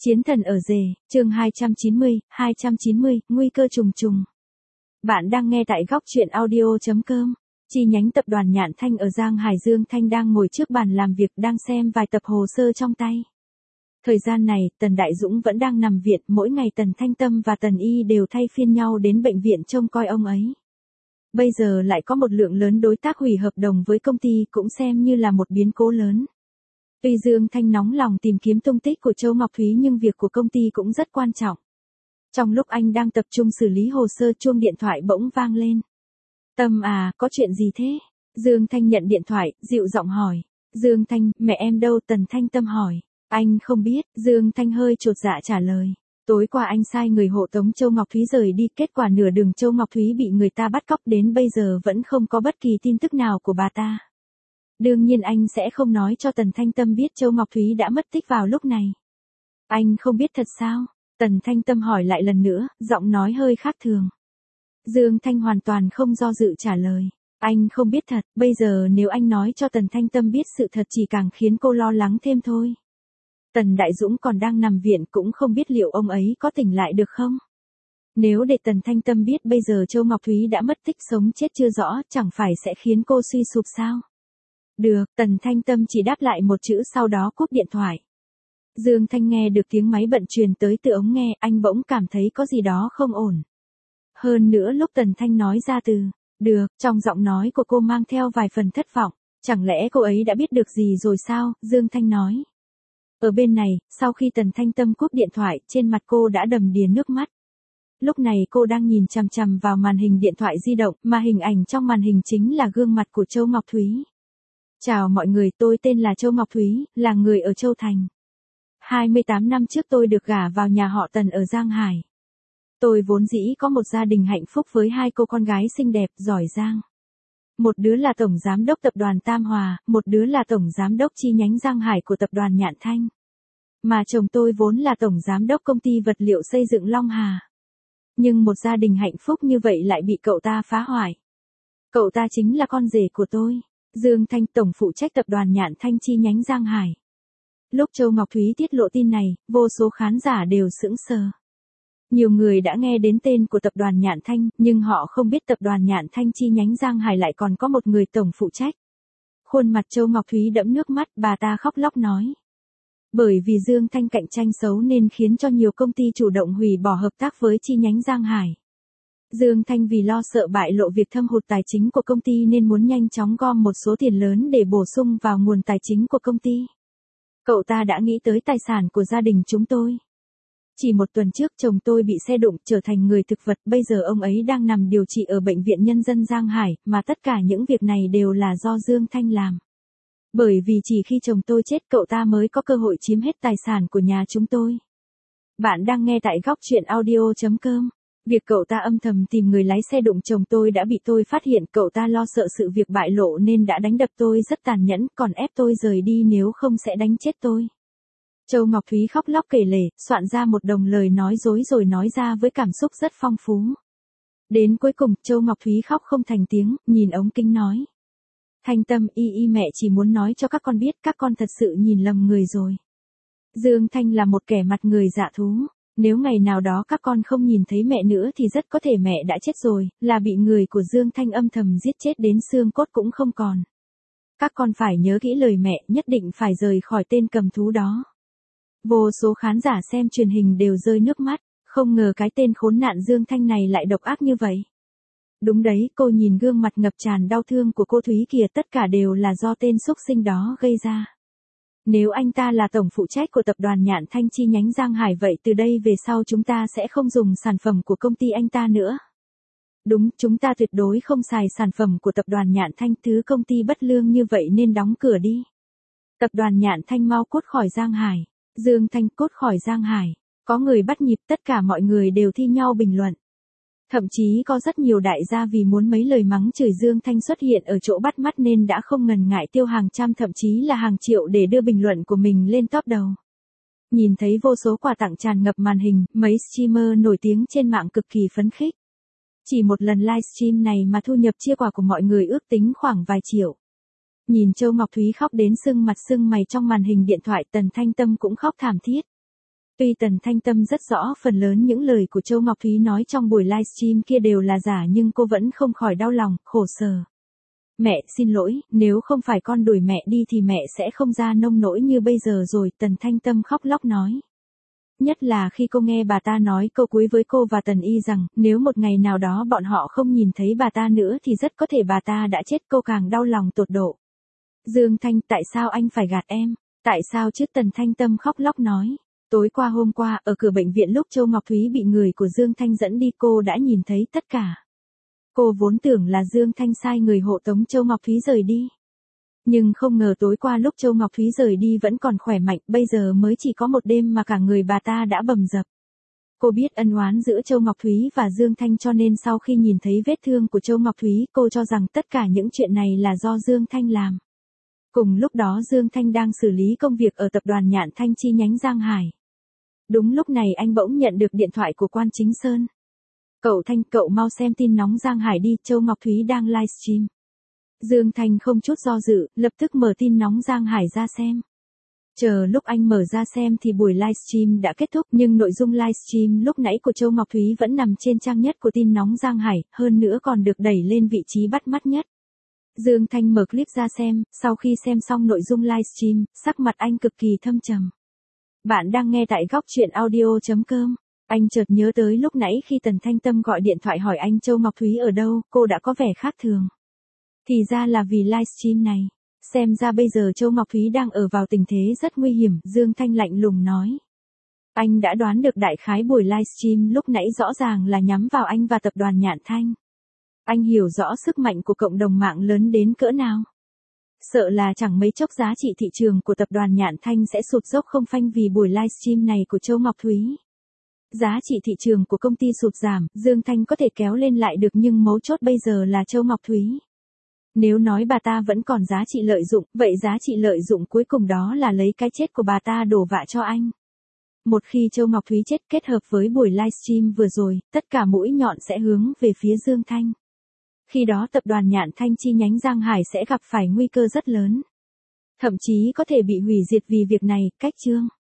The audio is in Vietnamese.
Chiến thần ở rể, chương 290, nguy cơ trùng trùng. Bạn đang nghe tại góc truyện audio.com. Chi nhánh tập đoàn Nhạn Thanh ở Giang Hải. Dương Thanh đang ngồi trước bàn làm việc đang xem vài tập hồ sơ trong tay. Thời gian này, Tần Đại Dũng vẫn đang nằm viện, mỗi ngày Tần Thanh Tâm và Tần Y đều thay phiên nhau đến bệnh viện trông coi ông ấy. Bây giờ lại có một lượng lớn đối tác hủy hợp đồng với công ty, cũng xem như là một biến cố lớn. Tuy Dương Thanh nóng lòng tìm kiếm tung tích của Châu Ngọc Thúy nhưng việc của công ty cũng rất quan trọng. Trong lúc anh đang tập trung xử lý hồ sơ, chuông điện thoại bỗng vang lên. Tâm à, có chuyện gì thế? Dương Thanh nhận điện thoại, dịu giọng hỏi. Dương Thanh, mẹ em đâu? Tần Thanh Tâm hỏi. Anh không biết, Dương Thanh hơi chột dạ trả lời. Tối qua anh sai người hộ tống Châu Ngọc Thúy rời đi, kết quả nửa đường Châu Ngọc Thúy bị người ta bắt cóc, đến bây giờ vẫn không có bất kỳ tin tức nào của bà ta. Đương nhiên anh sẽ không nói cho Tần Thanh Tâm biết Châu Ngọc Thúy đã mất tích vào lúc này. Anh không biết thật sao? Tần Thanh Tâm hỏi lại lần nữa, giọng nói hơi khác thường. Dương Thanh hoàn toàn không do dự trả lời. Anh không biết thật, bây giờ nếu anh nói cho Tần Thanh Tâm biết sự thật chỉ càng khiến cô lo lắng thêm thôi. Tần Đại Dũng còn đang nằm viện, cũng không biết liệu ông ấy có tỉnh lại được không? Nếu để Tần Thanh Tâm biết bây giờ Châu Ngọc Thúy đã mất tích, sống chết chưa rõ, chẳng phải sẽ khiến cô suy sụp sao? Được, Tần Thanh Tâm chỉ đáp lại một chữ sau đó cúp điện thoại. Dương Thanh nghe được tiếng máy bận truyền tới từ ống nghe, anh bỗng cảm thấy có gì đó không ổn. Hơn nữa lúc Tần Thanh nói ra từ được, trong giọng nói của cô mang theo vài phần thất vọng. Chẳng lẽ cô ấy đã biết được gì rồi sao? Dương Thanh nói. Ở bên này, sau khi Tần Thanh Tâm cúp điện thoại, trên mặt cô đã đầm đìa nước mắt. Lúc này cô đang nhìn chằm chằm vào màn hình điện thoại di động, mà hình ảnh trong màn hình chính là gương mặt của Châu Ngọc Thúy. Chào mọi người, tôi tên là Châu Ngọc Thúy, là người ở Châu Thành. 28 năm trước tôi được gả vào nhà họ Tần ở Giang Hải. Tôi vốn dĩ có một gia đình hạnh phúc với hai cô con gái xinh đẹp, giỏi giang. Một đứa là tổng giám đốc tập đoàn Tam Hòa, một đứa là tổng giám đốc chi nhánh Giang Hải của tập đoàn Nhạn Thanh. Mà chồng tôi vốn là tổng giám đốc công ty vật liệu xây dựng Long Hà. Nhưng một gia đình hạnh phúc như vậy lại bị cậu ta phá hoại. Cậu ta chính là con rể của tôi. Dương Thanh, tổng phụ trách tập đoàn Nhạn Thanh chi nhánh Giang Hải. Lúc Châu Ngọc Thúy tiết lộ tin này, vô số khán giả đều sững sờ. Nhiều người đã nghe đến tên của tập đoàn Nhạn Thanh, nhưng họ không biết tập đoàn Nhạn Thanh chi nhánh Giang Hải lại còn có một người tổng phụ trách. Khuôn mặt Châu Ngọc Thúy đẫm nước mắt, bà ta khóc lóc nói. Bởi vì Dương Thanh cạnh tranh xấu nên khiến cho nhiều công ty chủ động hủy bỏ hợp tác với chi nhánh Giang Hải. Dương Thanh vì lo sợ bại lộ việc thâm hụt tài chính của công ty nên muốn nhanh chóng gom một số tiền lớn để bổ sung vào nguồn tài chính của công ty. Cậu ta đã nghĩ tới tài sản của gia đình chúng tôi. Chỉ một tuần trước chồng tôi bị xe đụng trở thành người thực vật, bây giờ ông ấy đang nằm điều trị ở Bệnh viện Nhân dân Giang Hải, mà tất cả những việc này đều là do Dương Thanh làm. Bởi vì chỉ khi chồng tôi chết cậu ta mới có cơ hội chiếm hết tài sản của nhà chúng tôi. Bạn đang nghe tại góc truyện audio.com. Việc cậu ta âm thầm tìm người lái xe đụng chồng tôi đã bị tôi phát hiện, cậu ta lo sợ sự việc bại lộ nên đã đánh đập tôi rất tàn nhẫn, còn ép tôi rời đi nếu không sẽ đánh chết tôi. Châu Ngọc Thúy khóc lóc kể lể, soạn ra một đống lời nói dối rồi nói ra với cảm xúc rất phong phú. Đến cuối cùng, Châu Ngọc Thúy khóc không thành tiếng, nhìn ống kính nói. Thanh Tâm, mẹ chỉ muốn nói cho các con biết, các con thật sự nhìn lầm người rồi. Dương Thanh là một kẻ mặt người dạ thú. Nếu ngày nào đó các con không nhìn thấy mẹ nữa thì rất có thể mẹ đã chết rồi, là bị người của Dương Thanh âm thầm giết chết đến xương cốt cũng không còn. Các con phải nhớ kỹ lời mẹ, nhất định phải rời khỏi tên cầm thú đó. Vô số khán giả xem truyền hình đều rơi nước mắt, không ngờ cái tên khốn nạn Dương Thanh này lại độc ác như vậy. Đúng đấy, cô nhìn gương mặt ngập tràn đau thương của cô Thúy kìa, tất cả đều là do tên xúc sinh đó gây ra. Nếu anh ta là tổng phụ trách của tập đoàn Nhạn Thanh chi nhánh Giang Hải vậy từ đây về sau chúng ta sẽ không dùng sản phẩm của công ty anh ta nữa. Đúng, chúng ta tuyệt đối không xài sản phẩm của tập đoàn Nhạn Thanh, thứ công ty bất lương như vậy nên đóng cửa đi. Tập đoàn Nhạn Thanh mau cút khỏi Giang Hải. Dương Thanh cút khỏi Giang Hải. Có người bắt nhịp, tất cả mọi người đều thi nhau bình luận. Thậm chí có rất nhiều đại gia vì muốn mấy lời mắng chửi Dương Thanh xuất hiện ở chỗ bắt mắt nên đã không ngần ngại tiêu hàng trăm thậm chí là hàng triệu để đưa bình luận của mình lên top đầu. Nhìn thấy vô số quà tặng tràn ngập màn hình, mấy streamer nổi tiếng trên mạng cực kỳ phấn khích. Chỉ một lần livestream này mà thu nhập chia quà của mọi người ước tính khoảng vài triệu. Nhìn Châu Ngọc Thúy khóc đến sưng mặt sưng mày trong màn hình điện thoại, Tần Thanh Tâm cũng khóc thảm thiết. Tuy Tần Thanh Tâm rất rõ phần lớn những lời của Châu Ngọc Thúy nói trong buổi livestream kia đều là giả nhưng cô vẫn không khỏi đau lòng, khổ sở. Mẹ xin lỗi, nếu không phải con đuổi mẹ đi thì mẹ sẽ không ra nông nỗi như bây giờ rồi, Tần Thanh Tâm khóc lóc nói. Nhất là khi cô nghe bà ta nói câu cuối với cô và Tần Y rằng, nếu một ngày nào đó bọn họ không nhìn thấy bà ta nữa thì rất có thể bà ta đã chết, cô càng đau lòng tột độ. Dương Thanh, tại sao anh phải gạt em? Tại sao chứ? Tần Thanh Tâm khóc lóc nói. Tối qua hôm qua, ở cửa bệnh viện lúc Châu Ngọc Thúy bị người của Dương Thanh dẫn đi cô đã nhìn thấy tất cả. Cô vốn tưởng là Dương Thanh sai người hộ tống Châu Ngọc Thúy rời đi. Nhưng không ngờ tối qua lúc Châu Ngọc Thúy rời đi vẫn còn khỏe mạnh, bây giờ mới chỉ có một đêm mà cả người bà ta đã bầm dập. Cô biết ân oán giữa Châu Ngọc Thúy và Dương Thanh cho nên sau khi nhìn thấy vết thương của Châu Ngọc Thúy cô cho rằng tất cả những chuyện này là do Dương Thanh làm. Cùng lúc đó Dương Thanh đang xử lý công việc ở tập đoàn Nhạn Thanh chi nhánh Giang Hải. Đúng lúc này anh bỗng nhận được điện thoại của Quan Chính Sơn. Cậu Thanh, cậu mau xem tin nóng Giang Hải đi, Châu Ngọc Thúy đang livestream. Dương Thanh không chút do dự, lập tức mở tin nóng Giang Hải ra xem. Chờ lúc anh mở ra xem thì buổi livestream đã kết thúc nhưng nội dung livestream lúc nãy của Châu Ngọc Thúy vẫn nằm trên trang nhất của tin nóng Giang Hải, hơn nữa còn được đẩy lên vị trí bắt mắt nhất. Dương Thanh mở clip ra xem, sau khi xem xong nội dung livestream, sắc mặt anh cực kỳ thâm trầm. Bạn đang nghe tại góc truyện audio.com. Anh chợt nhớ tới lúc nãy khi Tần Thanh Tâm gọi điện thoại hỏi anh Châu Ngọc Thúy ở đâu, cô đã có vẻ khác thường. Thì ra là vì livestream này. Xem ra bây giờ Châu Ngọc Thúy đang ở vào tình thế rất nguy hiểm, Dương Thanh lạnh lùng nói. Anh đã đoán được đại khái buổi livestream lúc nãy rõ ràng là nhắm vào anh và tập đoàn Nhạn Thanh. Anh hiểu rõ sức mạnh của cộng đồng mạng lớn đến cỡ nào. Sợ là chẳng mấy chốc giá trị thị trường của tập đoàn Nhạn Thanh sẽ sụt dốc không phanh vì buổi livestream này của Châu Ngọc Thúy. Giá trị thị trường của công ty sụt giảm, Dương Thanh có thể kéo lên lại được nhưng mấu chốt bây giờ là Châu Ngọc Thúy. Nếu nói bà ta vẫn còn giá trị lợi dụng, vậy giá trị lợi dụng cuối cùng đó là lấy cái chết của bà ta đổ vạ cho anh. Một khi Châu Ngọc Thúy chết kết hợp với buổi livestream vừa rồi, tất cả mũi nhọn sẽ hướng về phía Dương Thanh. Khi đó tập đoàn Nhạn Thanh chi nhánh Giang Hải sẽ gặp phải nguy cơ rất lớn. Thậm chí có thể bị hủy diệt vì việc này, cách chương.